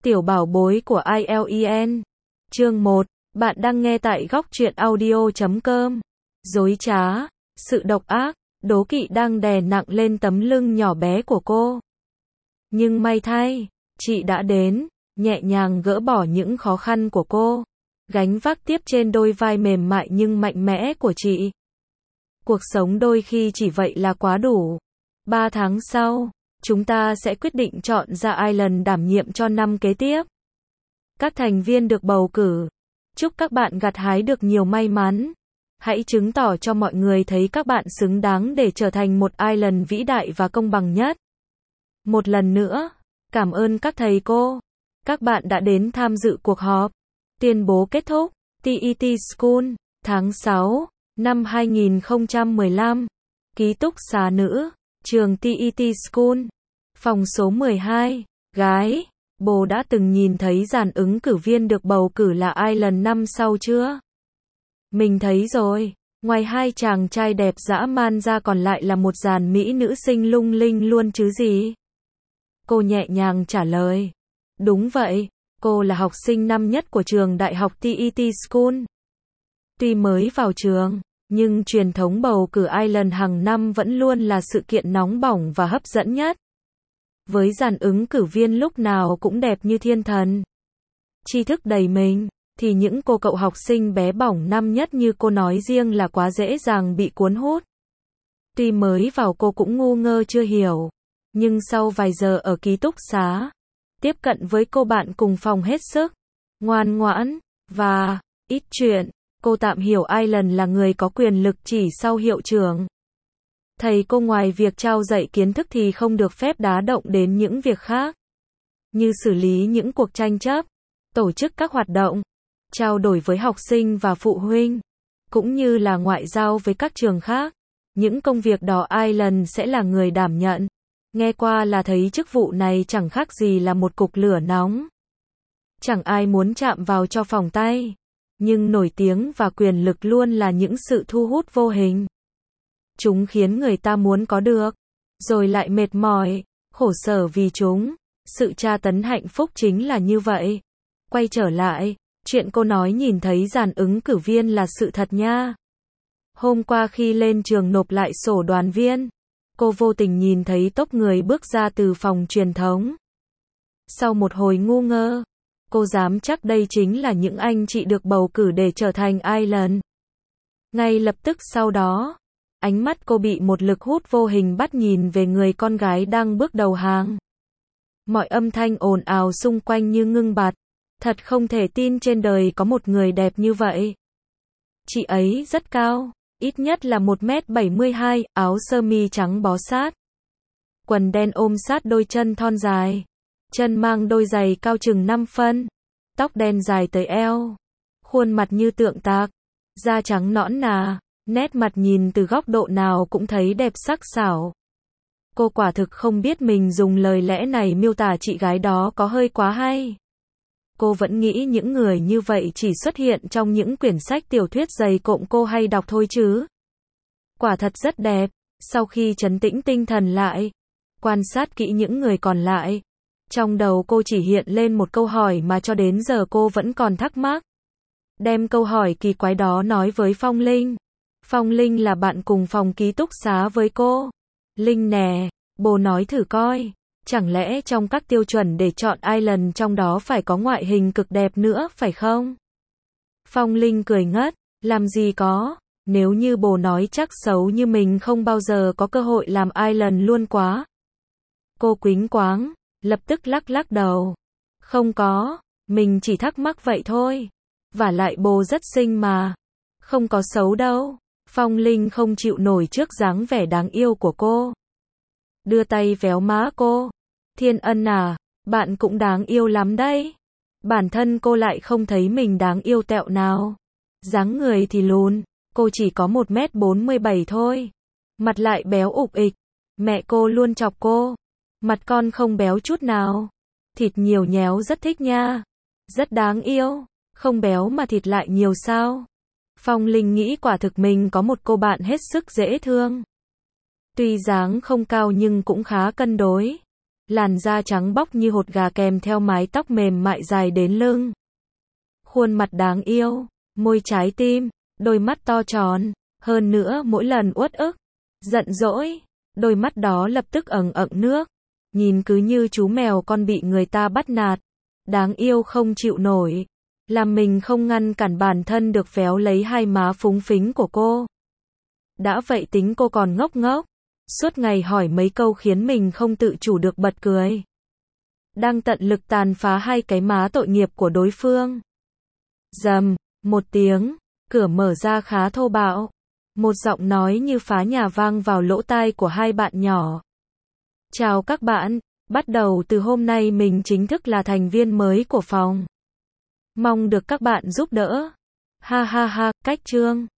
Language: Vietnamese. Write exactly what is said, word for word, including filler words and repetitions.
Tiểu bảo bối của i eo en. Chương một. Bạn đang nghe tại góc truyện audio chấm com. Dối trá, sự độc ác, đố kỵ đang đè nặng lên tấm lưng nhỏ bé của cô. Nhưng may thay, chị đã đến, nhẹ nhàng gỡ bỏ những khó khăn của cô, gánh vác tiếp trên đôi vai mềm mại nhưng mạnh mẽ của chị. Cuộc sống đôi khi chỉ vậy là quá đủ. Ba tháng sau, chúng ta sẽ quyết định chọn ra Island đảm nhiệm cho năm kế tiếp. Các thành viên được bầu cử. Chúc các bạn gặt hái được nhiều may mắn. Hãy chứng tỏ cho mọi người thấy các bạn xứng đáng để trở thành một Island vĩ đại và công bằng nhất. Một lần nữa, cảm ơn các thầy cô. Các bạn đã đến tham dự cuộc họp. Tuyên bố kết thúc. tê e tê School, tháng sáu, năm hai nghìn không trăm mười lăm. Ký túc xá nữ, trường tê e tê School. Phòng số mười hai, gái. Bồ đã từng nhìn thấy dàn ứng cử viên được bầu cử là Island năm sau chưa? Mình thấy rồi. Ngoài hai chàng trai đẹp dã man ra còn lại là một dàn mỹ nữ xinh lung linh luôn chứ gì? Cô nhẹ nhàng trả lời. Đúng vậy, cô là học sinh năm nhất của trường đại học tê e tê School. Tuy mới vào trường, nhưng truyền thống bầu cử Island hàng năm vẫn luôn là sự kiện nóng bỏng và hấp dẫn nhất. Với dàn ứng cử viên lúc nào cũng đẹp như thiên thần, tri thức đầy mình, thì những cô cậu học sinh bé bỏng năm nhất như cô nói riêng là quá dễ dàng bị cuốn hút. Tuy mới vào cô cũng ngu ngơ chưa hiểu, nhưng sau vài giờ ở ký túc xá, tiếp cận với cô bạn cùng phòng hết sức ngoan ngoãn và ít chuyện, cô tạm hiểu Island là người có quyền lực chỉ sau hiệu trưởng. Thầy cô ngoài việc trao dạy kiến thức thì không được phép đá động đến những việc khác, như xử lý những cuộc tranh chấp, tổ chức các hoạt động, trao đổi với học sinh và phụ huynh, cũng như là ngoại giao với các trường khác. Những công việc đó Island sẽ là người đảm nhận. Nghe qua là thấy chức vụ này chẳng khác gì là một cục lửa nóng. Chẳng ai muốn chạm vào cho phỏng tay. Nhưng nổi tiếng và quyền lực luôn là những sự thu hút vô hình. Chúng khiến người ta muốn có được, rồi lại mệt mỏi, khổ sở vì chúng. Sự tra tấn hạnh phúc chính là như vậy. Quay trở lại, chuyện cô nói nhìn thấy dàn ứng cử viên là sự thật nha. Hôm qua khi lên trường nộp lại sổ đoàn viên, cô vô tình nhìn thấy tốp người bước ra từ phòng truyền thống. Sau một hồi ngu ngơ, cô dám chắc đây chính là những anh chị được bầu cử để trở thành Island. Ngay lập tức sau đó, ánh mắt cô bị một lực hút vô hình bắt nhìn về người con gái đang bước đầu hàng. Mọi âm thanh ồn ào xung quanh như ngưng bặt. Thật không thể tin trên đời có một người đẹp như vậy. Chị ấy rất cao, ít nhất là một mét bảy mươi hai, áo sơ mi trắng bó sát. Quần đen ôm sát đôi chân thon dài. Chân mang đôi giày cao chừng năm phân. Tóc đen dài tới eo. Khuôn mặt như tượng tạc. Da trắng nõn nà. Nét mặt nhìn từ góc độ nào cũng thấy đẹp sắc sảo. Cô quả thực không biết mình dùng lời lẽ này miêu tả chị gái đó có hơi quá hay. Cô vẫn nghĩ những người như vậy chỉ xuất hiện trong những quyển sách tiểu thuyết dày cộm cô hay đọc thôi chứ. Quả thật rất đẹp. Sau khi trấn tĩnh tinh thần lại, quan sát kỹ những người còn lại, trong đầu cô chỉ hiện lên một câu hỏi mà cho đến giờ cô vẫn còn thắc mắc. Đem câu hỏi kỳ quái đó nói với Phong Linh. Phong Linh là bạn cùng phòng ký túc xá với cô. Linh nè, bồ nói thử coi. Chẳng lẽ trong các tiêu chuẩn để chọn Island trong đó phải có ngoại hình cực đẹp nữa phải không? Phong Linh cười ngất, làm gì có, nếu như bồ nói chắc xấu như mình không bao giờ có cơ hội làm Island luôn quá. Cô quýnh quáng, lập tức lắc lắc đầu. Không có, mình chỉ thắc mắc vậy thôi. Vả lại bồ rất xinh mà. Không có xấu đâu. Phong Linh không chịu nổi trước dáng vẻ đáng yêu của cô. Đưa tay véo má cô. Thiên Ân à, bạn cũng đáng yêu lắm đấy. Bản thân cô lại không thấy mình đáng yêu tẹo nào. Dáng người thì lùn, cô chỉ có một mét bốn mươi bảy thôi. Mặt lại béo ục ịch. Mẹ cô luôn chọc cô. Mặt con không béo chút nào. Thịt nhiều nhéo rất thích nha. Rất đáng yêu. Không béo mà thịt lại nhiều sao? Phong Linh nghĩ quả thực mình có một cô bạn hết sức dễ thương. Tuy dáng không cao nhưng cũng khá cân đối. làn da trắng bóc như hột gà kèm theo mái tóc mềm mại dài đến lưng. Khuôn mặt đáng yêu, môi trái tim, đôi mắt to tròn, hơn nữa mỗi lần uất ức, giận dỗi, đôi mắt đó lập tức ẩn ẩn nước, nhìn cứ như chú mèo con bị người ta bắt nạt, đáng yêu không chịu nổi, làm mình không ngăn cản bản thân được véo lấy hai má phúng phính của cô. Đã vậy tính cô còn ngốc ngốc, suốt ngày hỏi mấy câu khiến mình không tự chủ được bật cười. Đang tận lực tàn phá hai cái má tội nghiệp của đối phương. Rầm, một tiếng, cửa mở ra khá thô bạo. Một giọng nói như phá nhà vang vào lỗ tai của hai bạn nhỏ. Chào các bạn, bắt đầu từ hôm nay mình chính thức là thành viên mới của phòng. Mong được các bạn giúp đỡ. Ha ha ha, cách chương.